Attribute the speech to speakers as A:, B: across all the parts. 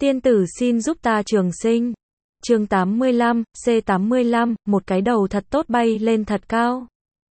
A: Tiên tử xin giúp ta trường sinh. Chương 85, C85, một cái đầu thật tốt bay lên thật cao.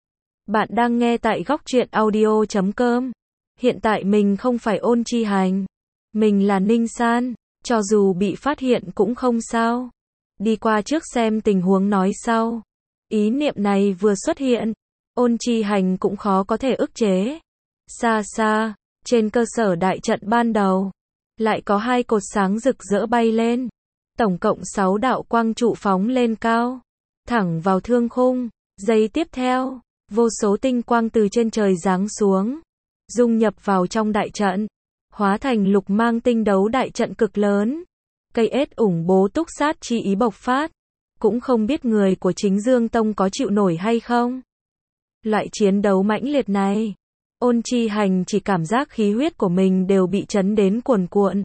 A: Bạn đang nghe tại góc truyện audio.com. Hiện tại mình không phải Ôn Chi Hành. Mình là Ninh San. Cho dù bị phát hiện cũng không sao. Đi qua trước xem tình huống nói sau. Ý niệm này vừa xuất hiện, Ôn Chi Hành cũng khó có thể ức chế. Xa xa, trên cơ sở đại trận ban đầu, lại có hai cột sáng rực rỡ bay lên. Tổng cộng 6 đạo quang trụ phóng lên cao, thẳng vào thương khung. Giây tiếp theo, vô số tinh quang từ trên trời giáng xuống, dung nhập vào trong đại trận, hóa thành lục mang tinh đấu đại trận cực lớn. Cây ết ủng bố túc sát chi ý bộc phát, cũng không biết người của Chính Dương Tông có chịu nổi hay không. Loại chiến đấu mãnh liệt này, Ôn Chi Hành chỉ cảm giác khí huyết của mình đều bị chấn đến cuồn cuộn.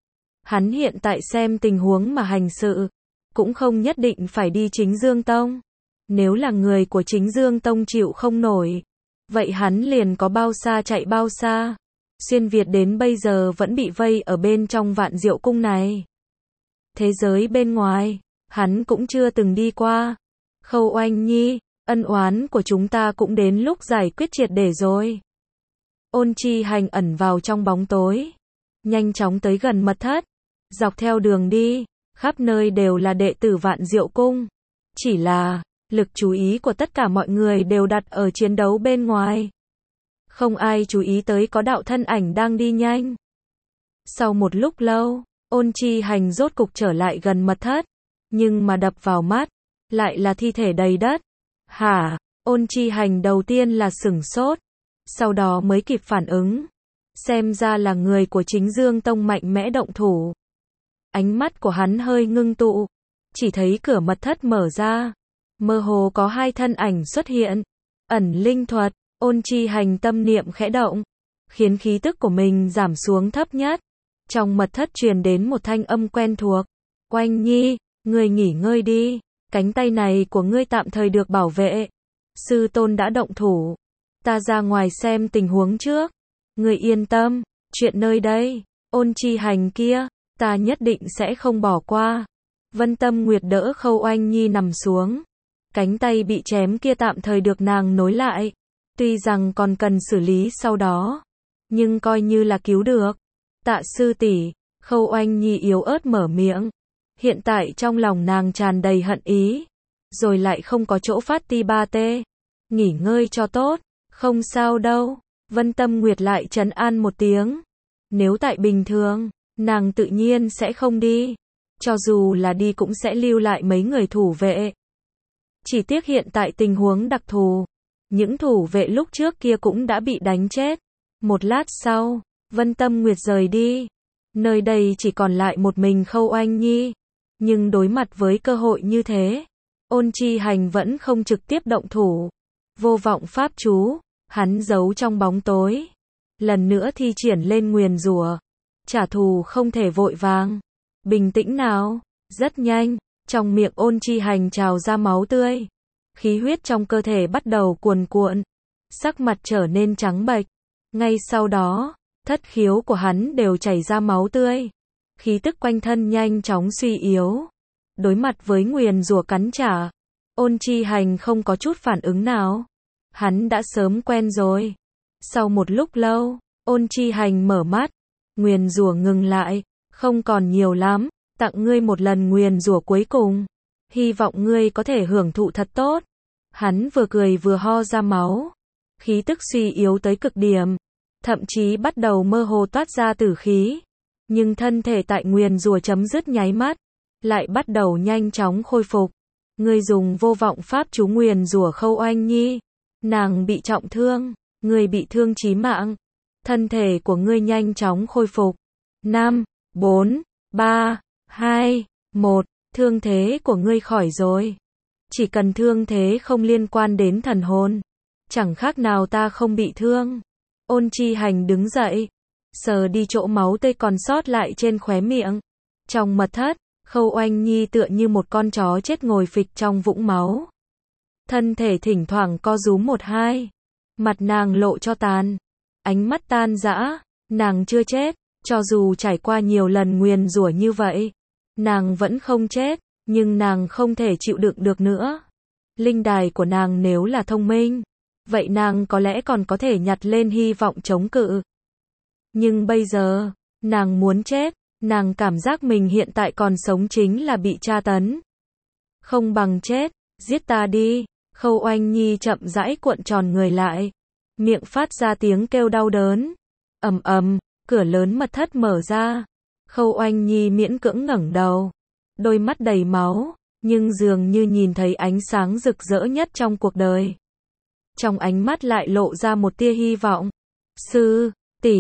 A: Hắn hiện tại xem tình huống mà hành sự, cũng không nhất định phải đi Chính Dương Tông. Nếu là người của Chính Dương Tông chịu không nổi, vậy hắn liền có bao xa chạy bao xa. Xuyên Việt đến bây giờ vẫn bị vây ở bên trong Vạn Diệu Cung này. Thế giới bên ngoài, hắn cũng chưa từng đi qua. Khâu Oanh Nhi, ân oán của chúng ta cũng đến lúc giải quyết triệt để rồi. Ôn Chi Hành ẩn vào trong bóng tối, nhanh chóng tới gần mật thất. Dọc theo đường đi, khắp nơi đều là đệ tử Vạn Diệu Cung. Chỉ là, lực chú ý của tất cả mọi người đều đặt ở chiến đấu bên ngoài. Không ai chú ý tới có đạo thân ảnh đang đi nhanh. Sau một lúc lâu, Ôn Chi Hành rốt cục trở lại gần mật thất. Nhưng mà đập vào mắt, lại là thi thể đầy đất. Hả? Ôn Chi Hành đầu tiên là sửng sốt, sau đó mới kịp phản ứng. Xem ra là người của Chính Dương Tông mạnh mẽ động thủ. Ánh mắt của hắn hơi ngưng tụ, chỉ thấy cửa mật thất mở ra. Mơ hồ có hai thân ảnh xuất hiện. Ẩn linh thuật, Ôn Chi Hành tâm niệm khẽ động, khiến khí tức của mình giảm xuống thấp nhất. Trong mật thất truyền đến một thanh âm quen thuộc. Oanh Nhi, ngươi nghỉ ngơi đi, cánh tay này của ngươi tạm thời được bảo vệ. Sư tôn đã động thủ, ta ra ngoài xem tình huống trước. Ngươi yên tâm, chuyện nơi đây, Ôn Chi Hành kia, ta nhất định sẽ không bỏ qua. Vân Tâm Nguyệt đỡ Khâu Oanh Nhi nằm xuống. Cánh tay bị chém kia tạm thời được nàng nối lại. Tuy rằng còn cần xử lý sau đó, nhưng coi như là cứu được. Tạ sư tỷ, Khâu Oanh Nhi yếu ớt mở miệng. Hiện tại trong lòng nàng tràn đầy hận ý, rồi lại không có chỗ phát ti ba tê. Nghỉ ngơi cho tốt, không sao đâu. Vân Tâm Nguyệt lại trấn an một tiếng. Nếu tại bình thường, nàng tự nhiên sẽ không đi. Cho dù là đi cũng sẽ lưu lại mấy người thủ vệ. Chỉ tiếc hiện tại tình huống đặc thù, những thủ vệ lúc trước kia cũng đã bị đánh chết. Một lát sau, Vân Tâm Nguyệt rời đi. Nơi đây chỉ còn lại một mình Khâu Oanh Nhi. Nhưng đối mặt với cơ hội như thế, Ôn Chi Hành vẫn không trực tiếp động thủ. Vô vọng pháp chú, hắn giấu trong bóng tối. Lần nữa thi triển lên nguyền rủa. Trả thù không thể vội vàng. Bình tĩnh nào. Rất nhanh, trong miệng Ôn Chi Hành trào ra máu tươi. Khí huyết trong cơ thể bắt đầu cuồn cuộn. Sắc mặt trở nên trắng bệch. Ngay sau đó, thất khiếu của hắn đều chảy ra máu tươi. Khí tức quanh thân nhanh chóng suy yếu. Đối mặt với nguyền rủa cắn trả, Ôn Chi Hành không có chút phản ứng nào. Hắn đã sớm quen rồi. Sau một lúc lâu, Ôn Chi Hành mở mắt. Nguyền rủa ngừng lại. Không còn nhiều lắm. Tặng ngươi một lần nguyền rủa cuối cùng. Hy vọng ngươi có thể hưởng thụ thật tốt. Hắn vừa cười vừa ho ra máu. Khí tức suy yếu tới cực điểm. Thậm chí bắt đầu mơ hồ toát ra tử khí. Nhưng thân thể tại nguyền rủa chấm dứt nháy mắt, lại bắt đầu nhanh chóng khôi phục. Ngươi dùng vô vọng pháp chú nguyền rủa Khâu Oanh Nhi. Nàng bị trọng thương, ngươi bị thương chí mạng. Thân thể của ngươi nhanh chóng khôi phục. 5, 4, 3, 2, 1, thương thế của ngươi khỏi rồi. Chỉ cần thương thế không liên quan đến thần hồn, chẳng khác nào ta không bị thương. Ôn Chi Hành đứng dậy, sờ đi chỗ máu tươi còn sót lại trên khóe miệng. Trong mật thất, Khâu Oanh Nhi tựa như một con chó chết ngồi phịch trong vũng máu. Thân thể thỉnh thoảng co rúm một hai. Mặt nàng lộ cho tàn. Ánh mắt tan rã. Nàng chưa chết, Cho dù trải qua nhiều lần nguyền rủa như vậy, nàng vẫn không chết, nhưng nàng không thể chịu đựng được nữa. Linh đài của nàng nếu là thông minh, vậy nàng có lẽ còn có thể nhặt lên hy vọng chống cự. Nhưng bây giờ, nàng muốn chết, nàng cảm giác mình hiện tại còn sống chính là bị tra tấn. Không bằng chết, giết ta đi. Khâu Oanh Nhi chậm rãi cuộn tròn người lại, miệng phát ra tiếng kêu đau đớn. Ầm ầm, cửa lớn mật thất mở ra. Khâu Oanh Nhi miễn cưỡng ngẩng đầu, đôi mắt đầy máu, nhưng dường như nhìn thấy ánh sáng rực rỡ nhất trong cuộc đời. Trong ánh mắt lại lộ ra một tia hy vọng. Sư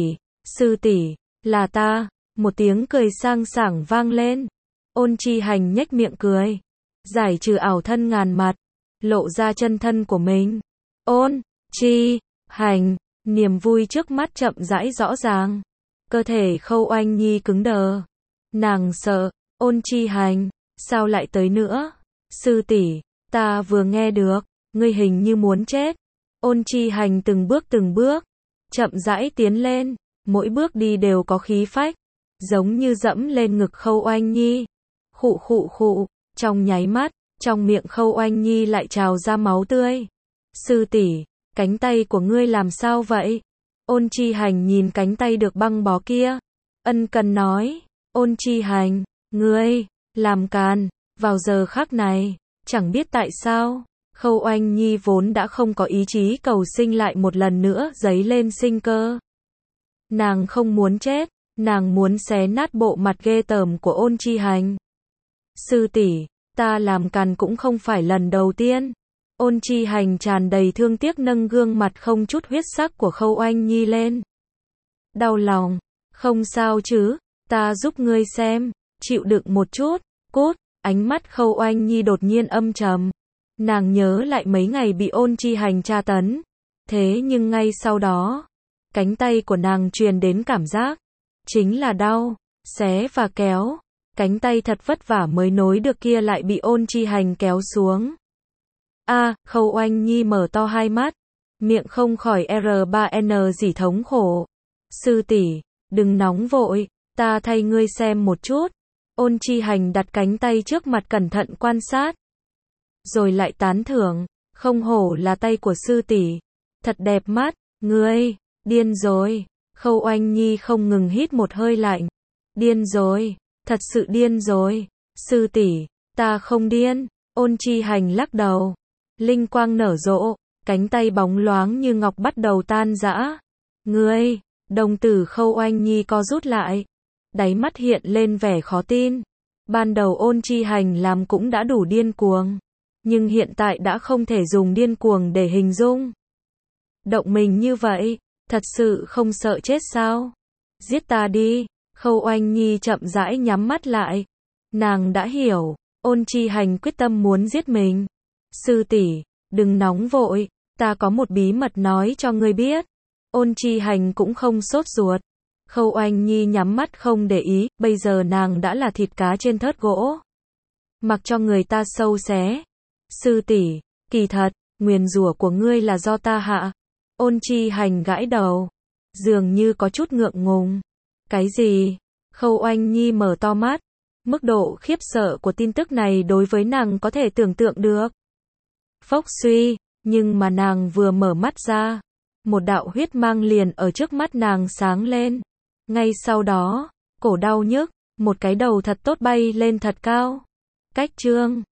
A: tỷ, là ta. Một tiếng cười sang sảng vang lên. Ôn Chi Hành nhếch miệng cười, giải trừ ảo thân ngàn mặt, lộ ra chân thân của mình. Ôn Chi Hành, niềm vui trước mắt chậm rãi rõ ràng. Cơ thể Khâu Oanh Nhi cứng đờ. Nàng sợ, Ôn Chi Hành, sao lại tới nữa? Sư tỷ, ta vừa nghe được, ngươi hình như muốn chết. Ôn Chi Hành từng bước, chậm rãi tiến lên, mỗi bước đi đều có khí phách, giống như dẫm lên ngực Khâu Oanh Nhi. Khụ khụ khụ, trong nháy mắt, trong miệng Khâu Oanh Nhi lại trào ra máu tươi. Sư tỷ, cánh tay của ngươi làm sao vậy? Ôn Chi Hành nhìn cánh tay được băng bó kia, ân cần nói. Ôn Chi Hành, ngươi làm càn. Vào giờ khắc này, chẳng biết tại sao, Khâu Oanh Nhi vốn đã không có ý chí cầu sinh lại một lần nữa dấy lên sinh cơ. Nàng không muốn chết, nàng muốn xé nát bộ mặt ghê tởm của Ôn Chi Hành. Sư tỷ, ta làm càn cũng không phải lần đầu tiên. Ôn Chi Hành tràn đầy thương tiếc nâng gương mặt không chút huyết sắc của Khâu Oanh Nhi lên. Đau lòng, không sao chứ, ta giúp ngươi xem, chịu đựng một chút. Cút. Ánh mắt Khâu Oanh Nhi đột nhiên âm trầm. Nàng nhớ lại mấy ngày bị Ôn Chi Hành tra tấn. Thế nhưng ngay sau đó, cánh tay của nàng truyền đến cảm giác, chính là đau, xé và kéo. Cánh tay thật vất vả mới nối được kia lại bị Ôn Chi Hành kéo xuống. Khâu Oanh Nhi mở to hai mắt, miệng không khỏi R3N rỉ thống khổ. Sư tỷ, đừng nóng vội, ta thay ngươi xem một chút. Ôn Chi Hành đặt cánh tay trước mặt cẩn thận quan sát, rồi lại tán thưởng, không hổ là tay của sư tỷ, thật đẹp mắt. Ngươi, điên rồi. Khâu Oanh Nhi không ngừng hít một hơi lạnh. Điên rồi, thật sự điên rồi. Sư tỷ, ta không điên. Ôn Chi Hành lắc đầu. Linh quang nở rộ, cánh tay bóng loáng như ngọc bắt đầu tan rã. Ngươi, đồng tử Khâu Oanh Nhi co rút lại, đáy mắt hiện lên vẻ khó tin. Ban đầu Ôn Chi Hành làm cũng đã đủ điên cuồng, nhưng hiện tại đã không thể dùng điên cuồng để hình dung. Động mình như vậy, thật sự không sợ chết sao? Giết ta đi. Khâu Oanh Nhi chậm rãi nhắm mắt lại. Nàng đã hiểu, Ôn Chi Hành quyết tâm muốn giết mình. Sư tỷ, đừng nóng vội, ta có một bí mật nói cho ngươi biết. Ôn Chi Hành cũng không sốt ruột. Khâu Oanh Nhi nhắm mắt không để ý, bây giờ nàng đã là thịt cá trên thớt gỗ. Mặc cho người ta sâu xé. Sư tỷ, kỳ thật, nguyền rủa của ngươi là do ta hạ. Ôn Chi Hành gãi đầu, dường như có chút ngượng ngùng. Cái gì? Khâu Oanh Nhi mở to mắt. Mức độ khiếp sợ của tin tức này đối với nàng có thể tưởng tượng được. Phốc suy, nhưng mà nàng vừa mở mắt ra, một đạo huyết mang liền ở trước mắt nàng sáng lên. Ngay sau đó, cổ đau nhức, một cái đầu thật tốt bay lên thật cao. Cách chương